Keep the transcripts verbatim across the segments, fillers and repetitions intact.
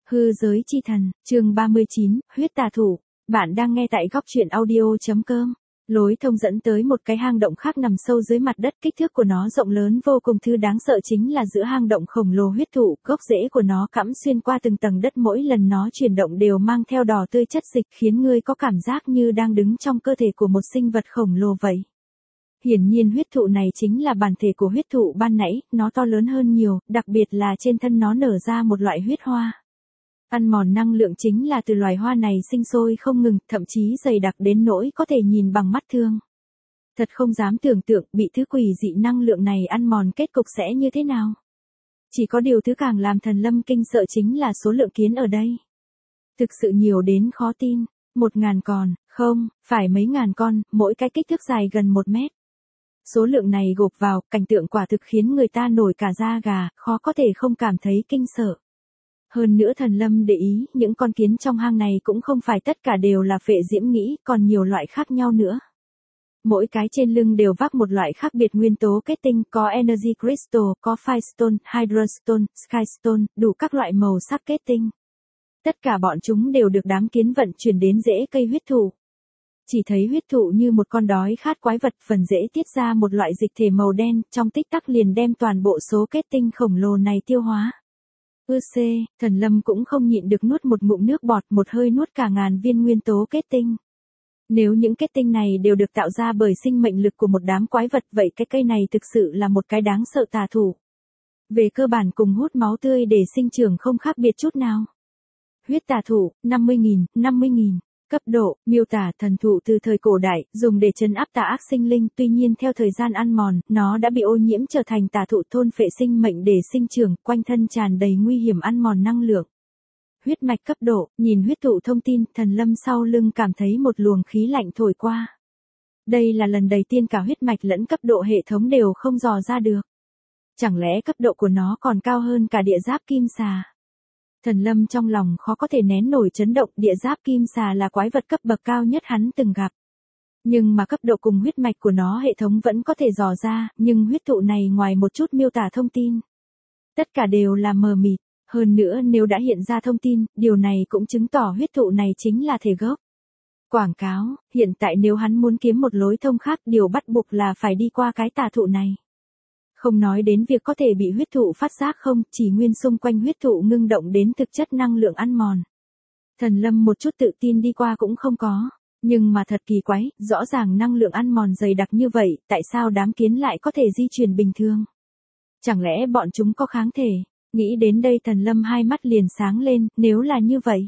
Hư giới chi thần, chương ba mươi chín, huyết tà thủ. Bạn đang nghe tại góc truyện audio.com. Lối thông dẫn tới một cái hang động khác nằm sâu dưới mặt đất, kích thước của nó rộng lớn vô cùng. Thứ đáng sợ chính là giữa hang động khổng lồ huyết thụ, gốc rễ của nó cắm xuyên qua từng tầng đất, mỗi lần nó chuyển động đều mang theo đỏ tươi chất dịch, khiến ngươi có cảm giác như đang đứng trong cơ thể của một sinh vật khổng lồ vậy. Hiển nhiên huyết thụ này chính là bản thể của huyết thụ ban nãy, nó to lớn hơn nhiều, đặc biệt là trên thân nó nở ra một loại huyết hoa. Ăn mòn năng lượng chính là từ loài hoa này sinh sôi không ngừng, thậm chí dày đặc đến nỗi có thể nhìn bằng mắt thường. Thật không dám tưởng tượng bị thứ quỷ dị năng lượng này ăn mòn kết cục sẽ như thế nào. Chỉ có điều thứ càng làm Thần Lâm kinh sợ chính là số lượng kiến ở đây. Thực sự nhiều đến khó tin, một ngàn con, không, phải mấy ngàn con, mỗi cái kích thước dài gần một mét. Số lượng này gộp vào, cảnh tượng quả thực khiến người ta nổi cả da gà, khó có thể không cảm thấy kinh sợ. Hơn nữa Thần Lâm để ý, những con kiến trong hang này cũng không phải tất cả đều là phệ diễm nghĩ, còn nhiều loại khác nhau nữa. Mỗi cái trên lưng đều vác một loại khác biệt nguyên tố kết tinh, có Energy Crystal, có Firestone, Hydrostone, Skystone, đủ các loại màu sắc kết tinh. Tất cả bọn chúng đều được đám kiến vận chuyển đến rễ cây huyết thụ. Chỉ thấy huyết thụ như một con đói khát quái vật, phần rễ tiết ra một loại dịch thể màu đen, trong tích tắc liền đem toàn bộ số kết tinh khổng lồ này tiêu hóa. Ư c, Thần Lâm cũng không nhịn được nuốt một ngụm nước bọt, một hơi nuốt cả ngàn viên nguyên tố kết tinh. Nếu những kết tinh này đều được tạo ra bởi sinh mệnh lực của một đám quái vật, vậy cái cây này thực sự là một cái đáng sợ tà thủ. Về cơ bản cùng hút máu tươi để sinh trưởng không khác biệt chút nào. Huyết tà thủ, năm mươi nghìn, năm mươi nghìn. Cấp độ, miêu tả thần thụ từ thời cổ đại, dùng để trấn áp tà ác sinh linh, tuy nhiên theo thời gian ăn mòn, nó đã bị ô nhiễm trở thành tà thụ thôn phệ sinh mệnh để sinh trưởng, quanh thân tràn đầy nguy hiểm ăn mòn năng lượng. Huyết mạch cấp độ, nhìn huyết thụ thông tin, Thần Lâm sau lưng cảm thấy một luồng khí lạnh thổi qua. Đây là lần đầu tiên cả huyết mạch lẫn cấp độ hệ thống đều không dò ra được. Chẳng lẽ cấp độ của nó còn cao hơn cả địa giáp kim xà? Thần Lâm trong lòng khó có thể nén nổi chấn động, địa giáp kim xà là quái vật cấp bậc cao nhất hắn từng gặp. Nhưng mà cấp độ cùng huyết mạch của nó hệ thống vẫn có thể dò ra, nhưng huyết thụ này ngoài một chút miêu tả thông tin, tất cả đều là mờ mịt. Hơn nữa nếu đã hiện ra thông tin, điều này cũng chứng tỏ huyết thụ này chính là thể gốc. Quảng cáo, hiện tại nếu hắn muốn kiếm một lối thông khác, điều bắt buộc là phải đi qua cái tà thụ này. Không nói đến việc có thể bị huyết thụ phát giác không, chỉ nguyên xung quanh huyết thụ ngưng động đến thực chất năng lượng ăn mòn. Thần Lâm một chút tự tin đi qua cũng không có, nhưng mà thật kỳ quái, rõ ràng năng lượng ăn mòn dày đặc như vậy, tại sao đám kiến lại có thể di chuyển bình thường? Chẳng lẽ bọn chúng có kháng thể? Nghĩ đến đây Thần Lâm hai mắt liền sáng lên, nếu là như vậy,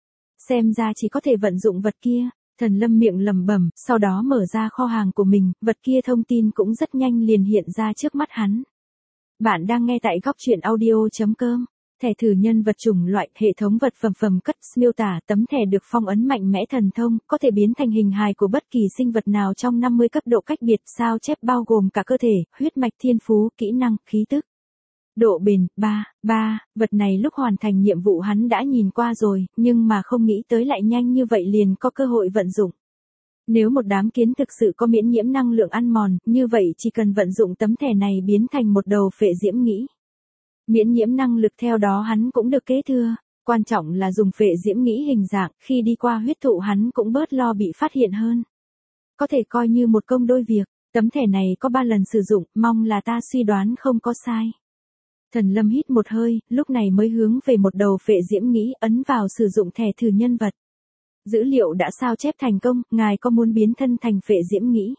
xem ra chỉ có thể vận dụng vật kia. Thần Lâm miệng lẩm bẩm, sau đó mở ra kho hàng của mình, vật kia thông tin cũng rất nhanh liền hiện ra trước mắt hắn. Bạn đang nghe tại góc truyện audio.com. Thẻ thử nhân vật chủng loại, hệ thống vật phẩm phẩm cất, miêu tả, tấm thẻ được phong ấn mạnh mẽ thần thông, có thể biến thành hình hài của bất kỳ sinh vật nào trong năm mươi cấp độ cách biệt, sao chép bao gồm cả cơ thể, huyết mạch, thiên phú, kỹ năng, khí tức. Độ bền, ba, ba, vật này lúc hoàn thành nhiệm vụ hắn đã nhìn qua rồi, nhưng mà không nghĩ tới lại nhanh như vậy liền có cơ hội vận dụng. Nếu một đám kiến thực sự có miễn nhiễm năng lượng ăn mòn, như vậy chỉ cần vận dụng tấm thẻ này biến thành một đầu phệ diễm nghĩ. Miễn nhiễm năng lực theo đó hắn cũng được kế thừa, quan trọng là dùng phệ diễm nghĩ hình dạng, khi đi qua huyết thụ hắn cũng bớt lo bị phát hiện hơn. Có thể coi như một công đôi việc, tấm thẻ này có ba lần sử dụng, mong là ta suy đoán không có sai. Thần Lâm hít một hơi, lúc này mới hướng về một đầu phệ diễm nghĩ, ấn vào sử dụng thẻ thử nhân vật. Dữ liệu đã sao chép thành công, ngài có muốn biến thân thành phệ diễm nghĩ?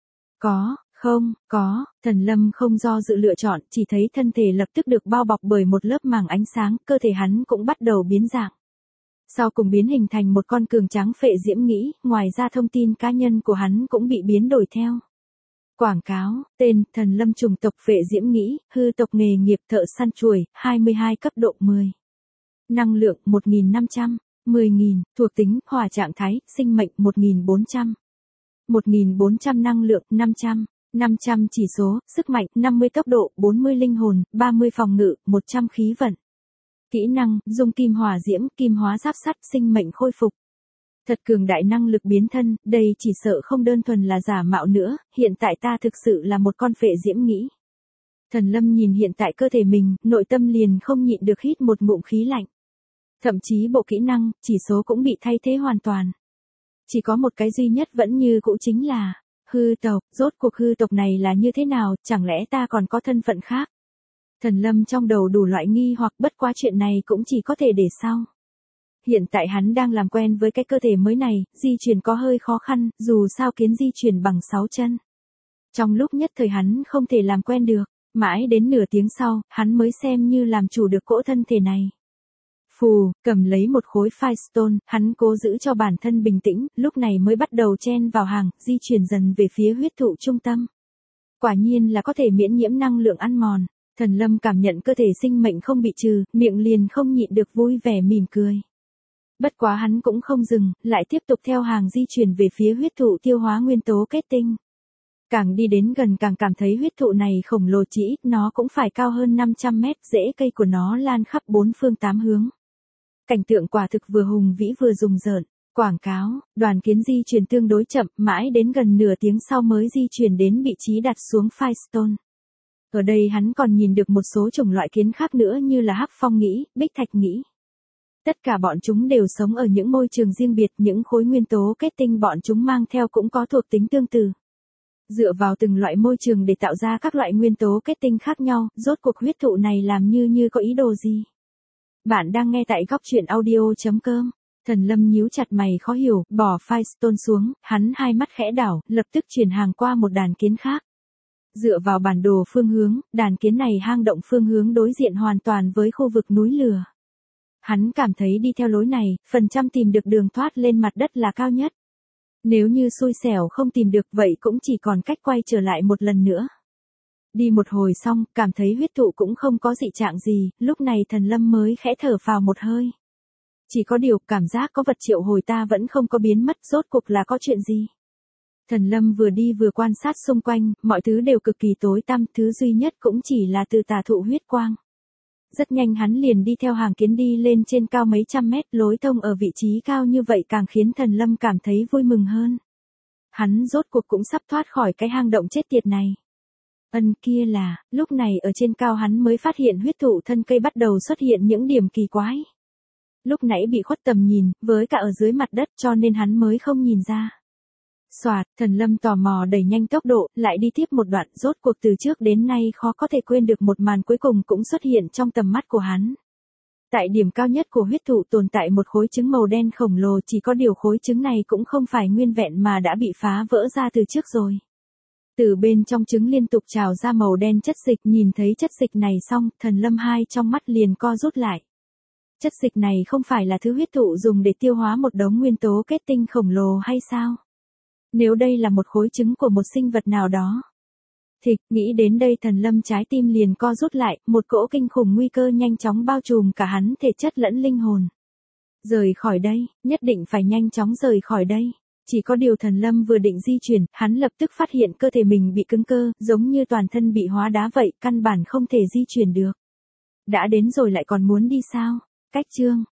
Có, không, có, Thần Lâm không do dự lựa chọn, chỉ thấy thân thể lập tức được bao bọc bởi một lớp màng ánh sáng, cơ thể hắn cũng bắt đầu biến dạng. Sau cùng biến hình thành một con cường tráng phệ diễm nghĩ, ngoài ra thông tin cá nhân của hắn cũng bị biến đổi theo. Quảng cáo, tên, Thần Lâm chủng tộc phệ diễm nghĩ, hư tộc nghề nghiệp thợ săn chuồi, hai mươi hai cấp độ mười. Năng lượng, một nghìn năm trăm, mười nghìn, thuộc tính, hỏa trạng thái, sinh mệnh, một nghìn bốn trăm. một nghìn bốn trăm năng lượng, năm trăm. năm trăm chỉ số, sức mạnh, năm mươi tốc độ, bốn mươi linh hồn, ba mươi phòng ngự, một trăm khí vận. Kỹ năng, dung kim hỏa diễm, kim hóa giáp sắt, sinh mệnh khôi phục. Thật cường đại năng lực biến thân, đây chỉ sợ không đơn thuần là giả mạo nữa, hiện tại ta thực sự là một con phệ diễm nghĩ. Thần Lâm nhìn hiện tại cơ thể mình, nội tâm liền không nhịn được hít một ngụm khí lạnh. Thậm chí bộ kỹ năng, chỉ số cũng bị thay thế hoàn toàn. Chỉ có một cái duy nhất vẫn như cũ chính là hư tộc, rốt cuộc hư tộc này là như thế nào, chẳng lẽ ta còn có thân phận khác? Thần Lâm trong đầu đủ loại nghi hoặc, bất quá chuyện này cũng chỉ có thể để sau. Hiện tại hắn đang làm quen với cái cơ thể mới này, di chuyển có hơi khó khăn, dù sao kiến di chuyển bằng sáu chân. Trong lúc nhất thời hắn không thể làm quen được, mãi đến nửa tiếng sau, hắn mới xem như làm chủ được cỗ thân thể này. Phù, cầm lấy một khối Firestone, hắn cố giữ cho bản thân bình tĩnh, lúc này mới bắt đầu chen vào hàng, di chuyển dần về phía huyết thụ trung tâm. Quả nhiên là có thể miễn nhiễm năng lượng ăn mòn. Thần Lâm cảm nhận cơ thể sinh mệnh không bị trừ, miệng liền không nhịn được vui vẻ mỉm cười. Bất quá hắn cũng không dừng, lại tiếp tục theo hàng di chuyển về phía huyết thụ tiêu hóa nguyên tố kết tinh. Càng đi đến gần càng cảm thấy huyết thụ này khổng lồ, chỉ ít nó cũng phải cao hơn năm trăm mét, rễ cây của nó lan khắp bốn phương tám hướng. Cảnh tượng quả thực vừa hùng vĩ vừa rùng rợn. Quảng cáo, đoàn kiến di chuyển tương đối chậm, mãi đến gần nửa tiếng sau mới di chuyển đến vị trí đặt xuống Firestone. Ở đây hắn còn nhìn được một số chủng loại kiến khác nữa như là hắc phong nghĩ, bích thạch nghĩ. Tất cả bọn chúng đều sống ở những môi trường riêng biệt, những khối nguyên tố kết tinh bọn chúng mang theo cũng có thuộc tính tương tự. Dựa vào từng loại môi trường để tạo ra các loại nguyên tố kết tinh khác nhau, rốt cuộc huyết thụ này làm như như có ý đồ gì? Bạn đang nghe tại góc truyện audio chấm com. Thần Lâm nhíu chặt mày khó hiểu, bỏ Firestone xuống, hắn hai mắt khẽ đảo, lập tức chuyển hàng qua một đàn kiến khác. Dựa vào bản đồ phương hướng, đàn kiến này hang động phương hướng đối diện hoàn toàn với khu vực núi lửa. Hắn cảm thấy đi theo lối này, phần trăm tìm được đường thoát lên mặt đất là cao nhất. Nếu như xui xẻo không tìm được vậy cũng chỉ còn cách quay trở lại một lần nữa. Đi một hồi xong, cảm thấy huyết thụ cũng không có dị trạng gì, lúc này Thần Lâm mới khẽ thở phào một hơi. Chỉ có điều, cảm giác có vật triệu hồi ta vẫn không có biến mất, rốt cuộc là có chuyện gì? Thần Lâm vừa đi vừa quan sát xung quanh, mọi thứ đều cực kỳ tối tăm, thứ duy nhất cũng chỉ là từ tà thụ huyết quang. Rất nhanh hắn liền đi theo hàng kiến đi lên trên cao mấy trăm mét, lối thông ở vị trí cao như vậy càng khiến Thần Lâm cảm thấy vui mừng hơn. Hắn rốt cuộc cũng sắp thoát khỏi cái hang động chết tiệt này. Ân kia là, lúc này ở trên cao hắn mới phát hiện huyết thụ thân cây bắt đầu xuất hiện những điểm kỳ quái. Lúc nãy bị khuất tầm nhìn, với cả ở dưới mặt đất cho nên hắn mới không nhìn ra. Soạt, Thần Lâm tò mò đẩy nhanh tốc độ, lại đi tiếp một đoạn, rốt cuộc từ trước đến nay khó có thể quên được một màn cuối cùng cũng xuất hiện trong tầm mắt của hắn. Tại điểm cao nhất của huyết thụ tồn tại một khối trứng màu đen khổng lồ, chỉ có điều khối trứng này cũng không phải nguyên vẹn mà đã bị phá vỡ ra từ trước rồi. Từ bên trong trứng liên tục trào ra màu đen chất dịch, nhìn thấy chất dịch này xong, Thần Lâm hai trong mắt liền co rút lại. Chất dịch này không phải là thứ huyết thụ dùng để tiêu hóa một đống nguyên tố kết tinh khổng lồ hay sao? Nếu đây là một khối trứng của một sinh vật nào đó. Thịch, nghĩ đến đây Thần Lâm trái tim liền co rút lại, một cỗ kinh khủng nguy cơ nhanh chóng bao trùm cả hắn thể chất lẫn linh hồn. Rời khỏi đây, nhất định phải nhanh chóng rời khỏi đây. Chỉ có điều Thần Lâm vừa định di chuyển, hắn lập tức phát hiện cơ thể mình bị cứng cơ, giống như toàn thân bị hóa đá vậy, căn bản không thể di chuyển được. Đã đến rồi lại còn muốn đi sao? Cách chương